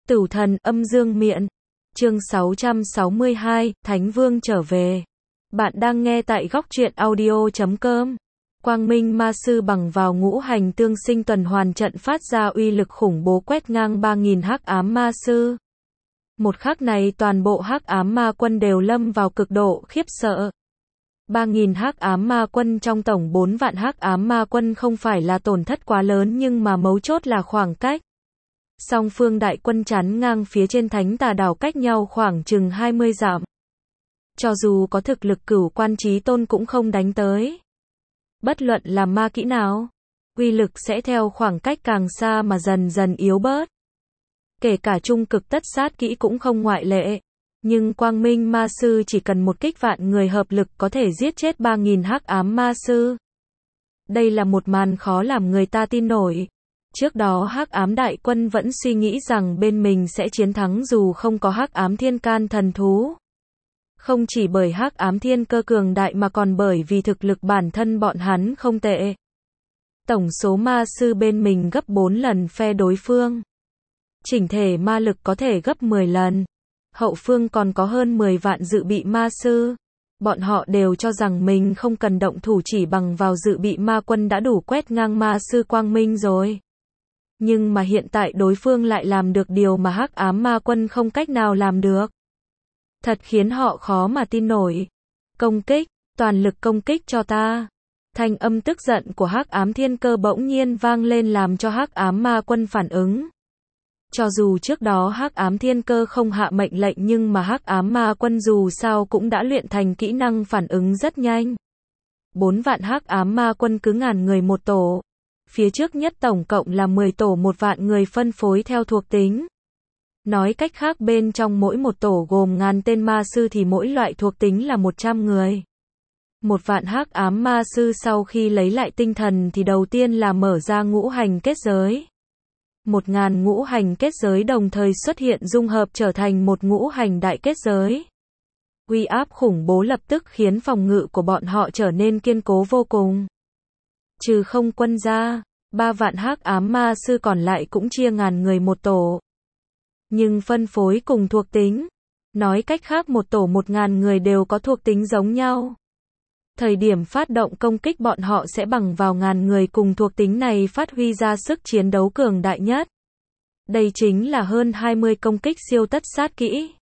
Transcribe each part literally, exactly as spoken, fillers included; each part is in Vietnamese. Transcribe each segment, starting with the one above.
Tử thần âm dương miện. Chương sáu trăm sáu mươi hai, Thánh Vương trở về. Bạn đang nghe tại góc truyện audio chấm com. Quang Minh Ma Sư bằng vào ngũ hành tương sinh tuần hoàn trận phát ra uy lực khủng bố quét ngang ba nghìn hắc ám ma sư. Một khắc này toàn bộ hắc ám ma quân đều lâm vào cực độ khiếp sợ. ba nghìn hắc ám ma quân trong tổng bốn vạn hắc ám ma quân không phải là tổn thất quá lớn, nhưng mà mấu chốt là khoảng cách. Song phương đại quân chắn ngang phía trên Thánh Tà đảo cách nhau khoảng chừng hai mươi dặm. Cho dù có thực lực cửu quan chí tôn cũng không đánh tới. Bất luận là ma kỹ nào, uy lực sẽ theo khoảng cách càng xa mà dần dần yếu bớt. Kể cả trung cực tất sát kỹ cũng không ngoại lệ. Nhưng Quang Minh Ma Sư chỉ cần một kích vạn người hợp lực có thể giết chết ba nghìn hắc ám ma sư. Đây là một màn khó làm người ta tin nổi. Trước đó hắc ám đại quân vẫn suy nghĩ rằng bên mình sẽ chiến thắng dù không có hắc ám thiên can thần thú. Không chỉ bởi hắc ám thiên cơ cường đại mà còn bởi vì thực lực bản thân bọn hắn không tệ. Tổng số ma sư bên mình gấp bốn lần phe đối phương. Chỉnh thể ma lực có thể gấp mười lần. Hậu phương còn có hơn mười vạn dự bị ma sư. Bọn họ đều cho rằng mình không cần động thủ, chỉ bằng vào dự bị ma quân đã đủ quét ngang ma sư Quang Minh rồi. Nhưng mà hiện tại đối phương lại làm được điều mà hắc ám ma quân không cách nào làm được. Thật khiến họ khó mà tin nổi. Công kích, toàn lực công kích cho ta. Thanh âm tức giận của hắc ám thiên cơ bỗng nhiên vang lên làm cho hắc ám ma quân phản ứng. Cho dù trước đó hắc ám thiên cơ không hạ mệnh lệnh, nhưng mà hắc ám ma quân dù sao cũng đã luyện thành kỹ năng phản ứng rất nhanh. Bốn vạn hắc ám ma quân cứ ngàn người một tổ. Phía trước nhất tổng cộng là mười tổ một vạn người phân phối theo thuộc tính. Nói cách khác bên trong mỗi một tổ gồm ngàn tên ma sư thì mỗi loại thuộc tính là một trăm người. Một vạn hắc ám ma sư sau khi lấy lại tinh thần thì đầu tiên là mở ra ngũ hành kết giới. Một ngàn ngũ hành kết giới đồng thời xuất hiện dung hợp trở thành một ngũ hành đại kết giới. Uy áp khủng bố lập tức khiến phòng ngự của bọn họ trở nên kiên cố vô cùng. Trừ không quân ra, ba vạn hắc ám ma sư còn lại cũng chia ngàn người một tổ. Nhưng phân phối cùng thuộc tính. Nói cách khác một tổ một ngàn người đều có thuộc tính giống nhau. Thời điểm phát động công kích bọn họ sẽ bằng vào ngàn người cùng thuộc tính này phát huy ra sức chiến đấu cường đại nhất. Đây chính là hơn hai mươi công kích siêu tất sát kỹ.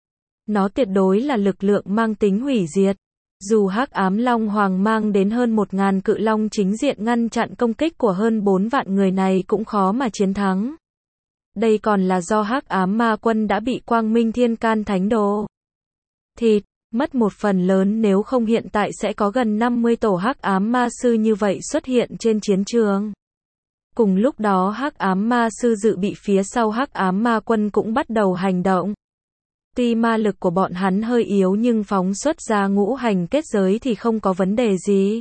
Nó tuyệt đối là lực lượng mang tính hủy diệt. Dù hắc ám long hoàng mang đến hơn một ngàn cự long chính diện ngăn chặn công kích của hơn bốn vạn người này cũng khó mà chiến thắng. Đây còn là do hắc ám ma quân đã bị Quang Minh thiên can thánh đồ thịt, mất một phần lớn, nếu không hiện tại sẽ có gần năm mươi tổ hắc ám ma sư như vậy xuất hiện trên chiến trường. Cùng lúc đó hắc ám ma sư dự bị phía sau hắc ám ma quân cũng bắt đầu hành động. Tuy ma lực của bọn hắn hơi yếu nhưng phóng xuất ra ngũ hành kết giới thì không có vấn đề gì.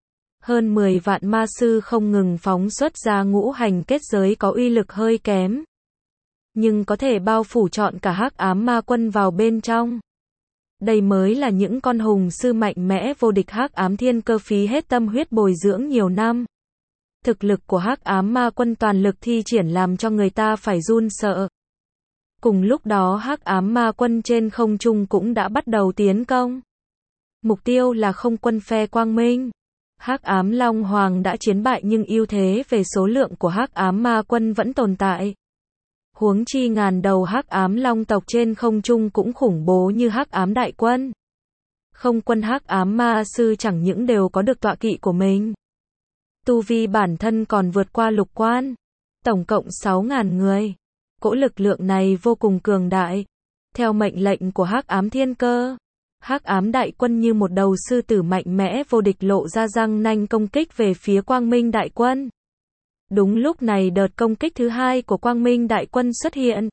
Hơn mười vạn ma sư không ngừng phóng xuất ra ngũ hành kết giới có uy lực hơi kém. Nhưng có thể bao phủ trọn cả hắc ám ma quân vào bên trong. Đây mới là những con hùng sư mạnh mẽ vô địch hắc ám thiên cơ phí hết tâm huyết bồi dưỡng nhiều năm. Thực lực của hắc ám ma quân toàn lực thi triển làm cho người ta phải run sợ. Cùng lúc đó hắc ám ma quân trên không trung cũng đã bắt đầu tiến công. Mục tiêu là không quân phe Quang Minh. Hắc ám long hoàng đã chiến bại nhưng ưu thế về số lượng của hắc ám ma quân vẫn tồn tại. Huống chi ngàn đầu hắc ám long tộc trên không trung cũng khủng bố như hắc ám đại quân. Không quân hắc ám ma sư chẳng những đều có được tọa kỵ của mình. Tu vi bản thân còn vượt qua lục quan. Tổng cộng sáu ngàn người. Cỗ lực lượng này vô cùng cường đại. Theo mệnh lệnh của hắc ám thiên cơ, hắc ám đại quân như một đầu sư tử mạnh mẽ vô địch lộ ra răng nanh công kích về phía Quang Minh đại quân. Đúng lúc này đợt công kích thứ hai của Quang Minh đại quân xuất hiện.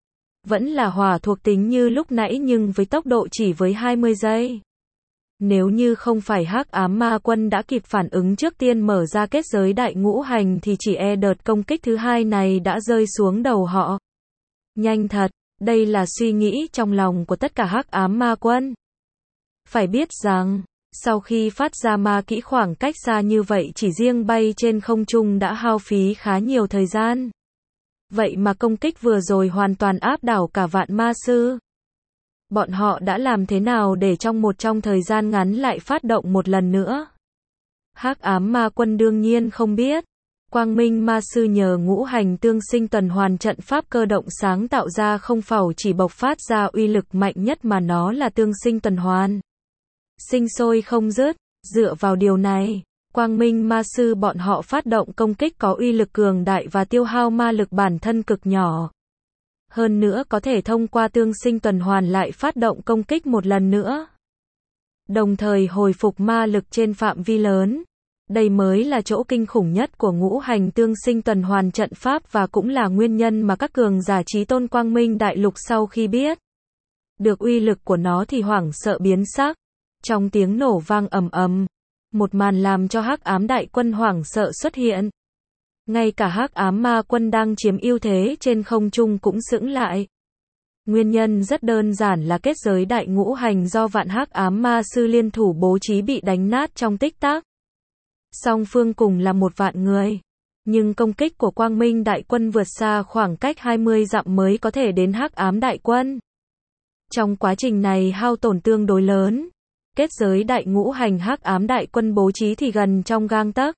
Vẫn là hỏa thuộc tính như lúc nãy nhưng với tốc độ chỉ với hai mươi giây. Nếu như không phải hắc ám ma quân đã kịp phản ứng trước tiên mở ra kết giới đại ngũ hành thì chỉ e đợt công kích thứ hai này đã rơi xuống đầu họ. Nhanh thật, đây là suy nghĩ trong lòng của tất cả hắc ám ma quân. Phải biết rằng, sau khi phát ra ma kỹ khoảng cách xa như vậy chỉ riêng bay trên không trung đã hao phí khá nhiều thời gian. Vậy mà công kích vừa rồi hoàn toàn áp đảo cả vạn ma sư. Bọn họ đã làm thế nào để trong một trong thời gian ngắn lại phát động một lần nữa? Hắc ám ma quân đương nhiên không biết. Quang minh ma sư nhờ ngũ hành tương sinh tuần hoàn trận pháp cơ động sáng tạo ra không phải chỉ bộc phát ra uy lực mạnh nhất mà nó là tương sinh tuần hoàn. Sinh sôi không dứt, dựa vào điều này, quang minh ma sư bọn họ phát động công kích có uy lực cường đại và tiêu hao ma lực bản thân cực nhỏ. Hơn nữa có thể thông qua tương sinh tuần hoàn lại phát động công kích một lần nữa. Đồng thời hồi phục ma lực trên phạm vi lớn. Đây mới là chỗ kinh khủng nhất của ngũ hành tương sinh tuần hoàn trận pháp và cũng là nguyên nhân mà các cường giả chí tôn quang minh đại lục sau khi biết được uy lực của nó thì hoảng sợ biến sắc. Trong tiếng nổ vang ầm ầm, một màn làm cho hắc ám đại quân hoảng sợ xuất hiện. Ngay cả hắc ám ma quân đang chiếm ưu thế trên không trung cũng sững lại. Nguyên nhân rất đơn giản là kết giới đại ngũ hành do vạn hắc ám ma sư liên thủ bố trí bị đánh nát trong tích tắc. Song phương cùng là một vạn người, nhưng công kích của quang minh đại quân vượt xa khoảng cách hai mươi dặm mới có thể đến hắc ám đại quân. Trong quá trình này hao tổn tương đối lớn. Kết giới đại ngũ hành hắc ám đại quân bố trí thì gần trong gang tấc.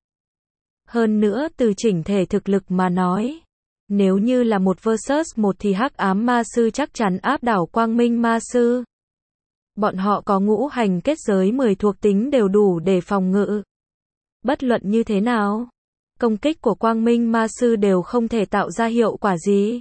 Hơn nữa từ chỉnh thể thực lực mà nói, nếu như là một versus một thì hắc ám ma sư chắc chắn áp đảo quang minh ma sư. Bọn họ có ngũ hành kết giới mười thuộc tính đều đủ để phòng ngự. Bất luận như thế nào, công kích của quang minh ma sư đều không thể tạo ra hiệu quả gì.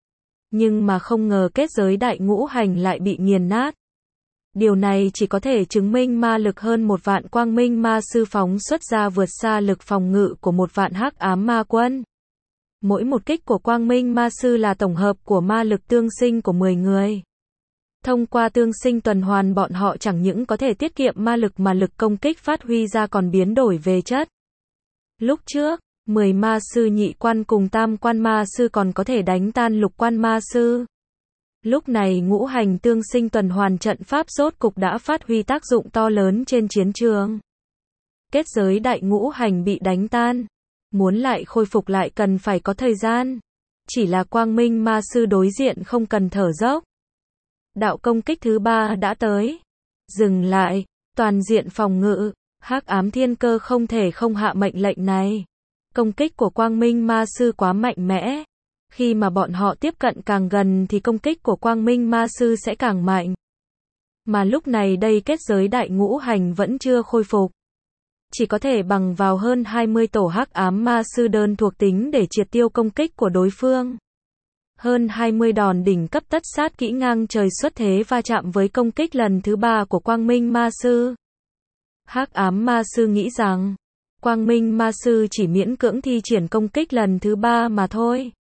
Nhưng mà không ngờ kết giới đại ngũ hành lại bị nghiền nát. Điều này chỉ có thể chứng minh ma lực hơn một vạn quang minh ma sư phóng xuất ra vượt xa lực phòng ngự của một vạn hắc ám ma quân. Mỗi một kích của quang minh ma sư là tổng hợp của ma lực tương sinh của mười người. Thông qua tương sinh tuần hoàn bọn họ chẳng những có thể tiết kiệm ma lực mà lực công kích phát huy ra còn biến đổi về chất. Lúc trước, mười ma sư nhị quan cùng tam quan ma sư còn có thể đánh tan lục quan ma sư. Lúc này ngũ hành tương sinh tuần hoàn trận pháp rốt cục đã phát huy tác dụng to lớn trên chiến trường. Kết giới đại ngũ hành bị đánh tan. Muốn lại khôi phục lại cần phải có thời gian. Chỉ là quang minh ma sư đối diện không cần thở dốc. Đạo công kích thứ ba đã tới. Dừng lại, toàn diện phòng ngự, hắc ám thiên cơ không thể không hạ mệnh lệnh này. Công kích của quang minh ma sư quá mạnh mẽ. Khi mà bọn họ tiếp cận càng gần thì công kích của quang minh ma sư sẽ càng mạnh. Mà lúc này đây kết giới đại ngũ hành vẫn chưa khôi phục. Chỉ có thể bằng vào hơn hai mươi tổ hắc ám ma sư đơn thuộc tính để triệt tiêu công kích của đối phương. Hơn hai mươi đòn đỉnh cấp tất sát kỹ ngang trời xuất thế va chạm với công kích lần thứ ba của quang minh ma sư. Hắc ám ma sư nghĩ rằng, quang minh ma sư chỉ miễn cưỡng thi triển công kích lần thứ ba mà thôi.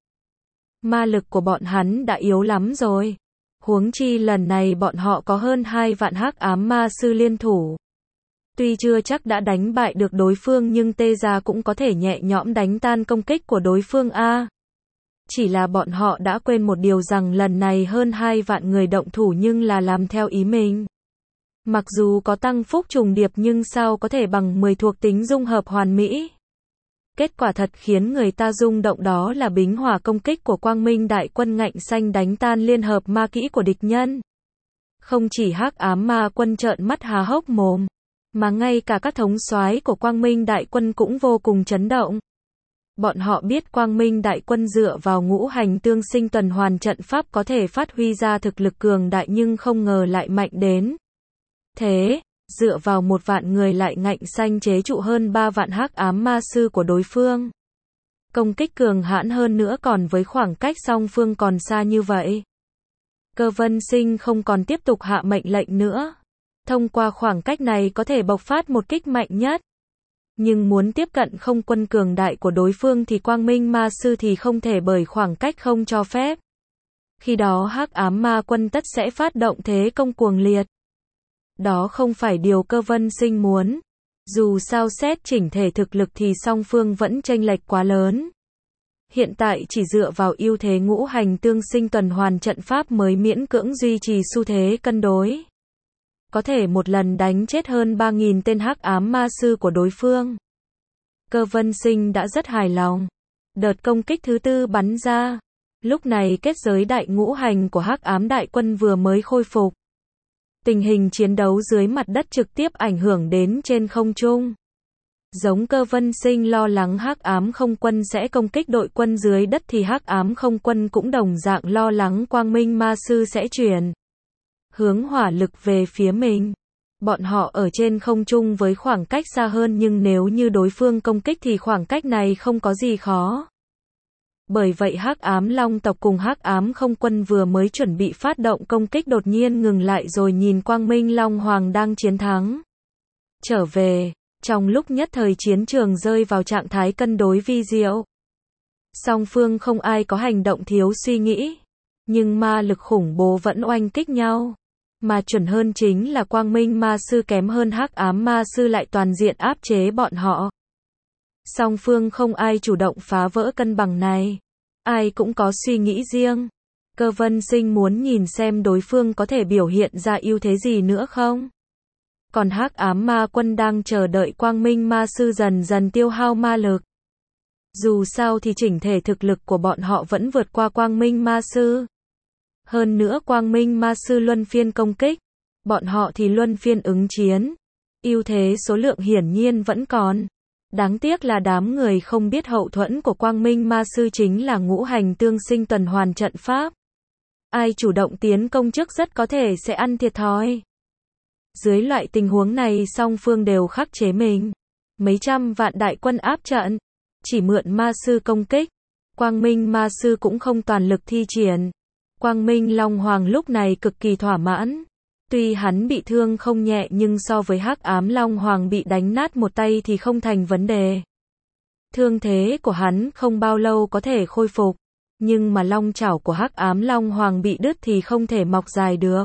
Ma lực của bọn hắn đã yếu lắm rồi. Huống chi lần này bọn họ có hơn hai vạn hắc ám ma sư liên thủ. Tuy chưa chắc đã đánh bại được đối phương nhưng tê ra cũng có thể nhẹ nhõm đánh tan công kích của đối phương a. Chỉ là bọn họ đã quên một điều rằng lần này hơn hai vạn người động thủ nhưng là làm theo ý mình. Mặc dù có tăng phúc trùng điệp nhưng sao có thể bằng mười thuộc tính dung hợp hoàn mỹ. Kết quả thật khiến người ta rung động đó là bính hỏa công kích của quang minh đại quân ngạnh xanh đánh tan liên hợp ma kỹ của địch nhân. Không chỉ hắc ám ma quân trợn mắt há hốc mồm, mà ngay cả các thống soái của quang minh đại quân cũng vô cùng chấn động. Bọn họ biết quang minh đại quân dựa vào ngũ hành tương sinh tuần hoàn trận pháp có thể phát huy ra thực lực cường đại nhưng không ngờ lại mạnh đến thế. Dựa vào một vạn người lại ngạnh xanh chế trụ hơn ba vạn hắc ám ma sư của đối phương. Công kích cường hãn hơn nữa còn với khoảng cách song phương còn xa như vậy. Cơ Vân Sinh không còn tiếp tục hạ mệnh lệnh nữa. Thông qua khoảng cách này có thể bộc phát một kích mạnh nhất. Nhưng muốn tiếp cận không quân cường đại của đối phương thì quang minh ma sư thì không thể bởi khoảng cách không cho phép. Khi đó hắc ám ma quân tất sẽ phát động thế công cuồng liệt. Đó không phải điều Cơ Vân Sinh muốn. Dù sao xét chỉnh thể thực lực thì song phương vẫn chênh lệch quá lớn. Hiện tại chỉ dựa vào ưu thế ngũ hành tương sinh tuần hoàn trận pháp mới miễn cưỡng duy trì xu thế cân đối. Có thể một lần đánh chết hơn ba nghìn tên hắc ám ma sư của đối phương. Cơ Vân Sinh đã rất hài lòng. Đợt công kích thứ tư bắn ra. Lúc này kết giới đại ngũ hành của Hắc Ám Đại Quân vừa mới khôi phục. Tình hình chiến đấu dưới mặt đất trực tiếp ảnh hưởng đến trên không trung. Giống Cơ Vân Sinh lo lắng Hắc Ám Không Quân sẽ công kích đội quân dưới đất thì Hắc Ám Không Quân cũng đồng dạng lo lắng Quang Minh Ma Sư sẽ chuyển hướng hỏa lực về phía mình. Bọn họ ở trên không trung với khoảng cách xa hơn nhưng nếu như đối phương công kích thì khoảng cách này không có gì khó. Bởi vậy Hắc Ám Long tộc cùng Hắc Ám Không Quân vừa mới chuẩn bị phát động công kích đột nhiên ngừng lại rồi nhìn Quang Minh Long Hoàng đang chiến thắng trở về. Trong lúc nhất thời chiến trường rơi vào trạng thái cân đối vi diệu. Song phương không ai có hành động thiếu suy nghĩ, nhưng ma lực khủng bố vẫn oanh kích nhau. Mà chuẩn hơn chính là Quang Minh Ma Sư kém hơn Hắc Ám Ma Sư lại toàn diện áp chế bọn họ. Song phương không ai chủ động phá vỡ cân bằng này. Ai cũng có suy nghĩ riêng. Cơ Vân Sinh muốn nhìn xem đối phương có thể biểu hiện ra ưu thế gì nữa không. Còn Hắc Ám Ma Quân đang chờ đợi Quang Minh Ma Sư dần dần tiêu hao ma lực. Dù sao thì chỉnh thể thực lực của bọn họ vẫn vượt qua Quang Minh Ma Sư. Hơn nữa Quang Minh Ma Sư luân phiên công kích, bọn họ thì luân phiên ứng chiến. Ưu thế số lượng hiển nhiên vẫn còn. Đáng tiếc là đám người không biết hậu thuẫn của Quang Minh Ma Sư chính là ngũ hành tương sinh tuần hoàn trận pháp. Ai chủ động tiến công trước rất có thể sẽ ăn thiệt thòi. Dưới loại tình huống này song phương đều khắc chế mình. Mấy trăm vạn đại quân áp trận, chỉ mượn ma sư công kích. Quang Minh Ma Sư cũng không toàn lực thi triển. Quang Minh Long Hoàng lúc này cực kỳ thỏa mãn. Tuy hắn bị thương không nhẹ nhưng so với Hắc Ám Long Hoàng bị đánh nát một tay thì không thành vấn đề. Thương thế của hắn không bao lâu có thể khôi phục, nhưng mà long chảo của Hắc Ám Long Hoàng bị đứt thì không thể mọc dài được.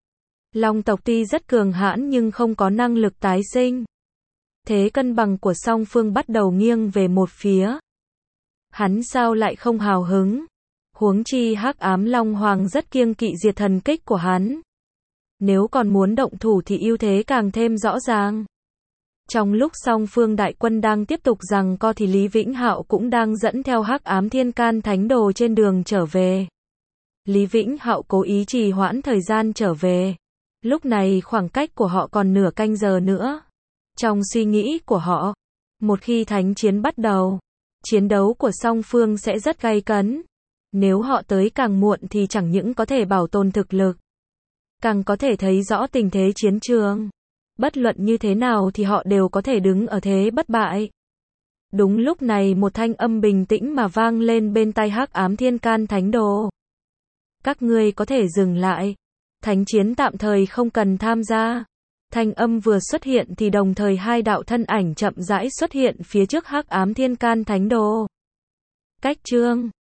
Long tộc tuy rất cường hãn nhưng không có năng lực tái sinh. Thế cân bằng của song phương bắt đầu nghiêng về một phía. Hắn sao lại không hào hứng? Huống chi Hắc Ám Long Hoàng rất kiêng kỵ diệt thần kích của hắn. Nếu còn muốn động thủ thì ưu thế càng thêm rõ ràng. Trong lúc song phương đại quân đang tiếp tục giằng co thì Lý Vĩnh Hạo cũng đang dẫn theo Hắc Ám Thiên Can Thánh Đồ trên đường trở về. Lý Vĩnh Hạo cố ý trì hoãn thời gian trở về. Lúc này khoảng cách của họ còn nửa canh giờ nữa. Trong suy nghĩ của họ, một khi thánh chiến bắt đầu, chiến đấu của song phương sẽ rất gay cấn. Nếu họ tới càng muộn thì chẳng những có thể bảo tồn thực lực, càng có thể thấy rõ tình thế chiến trường. Bất luận như thế nào thì họ đều có thể đứng ở thế bất bại. Đúng lúc này một thanh âm bình tĩnh mà vang lên bên tai Hắc Ám Thiên Can Thánh Đồ. Các ngươi có thể dừng lại. Thánh chiến tạm thời không cần tham gia. Thanh âm vừa xuất hiện thì đồng thời hai đạo thân ảnh chậm rãi xuất hiện phía trước Hắc Ám Thiên Can Thánh Đồ. Cách chương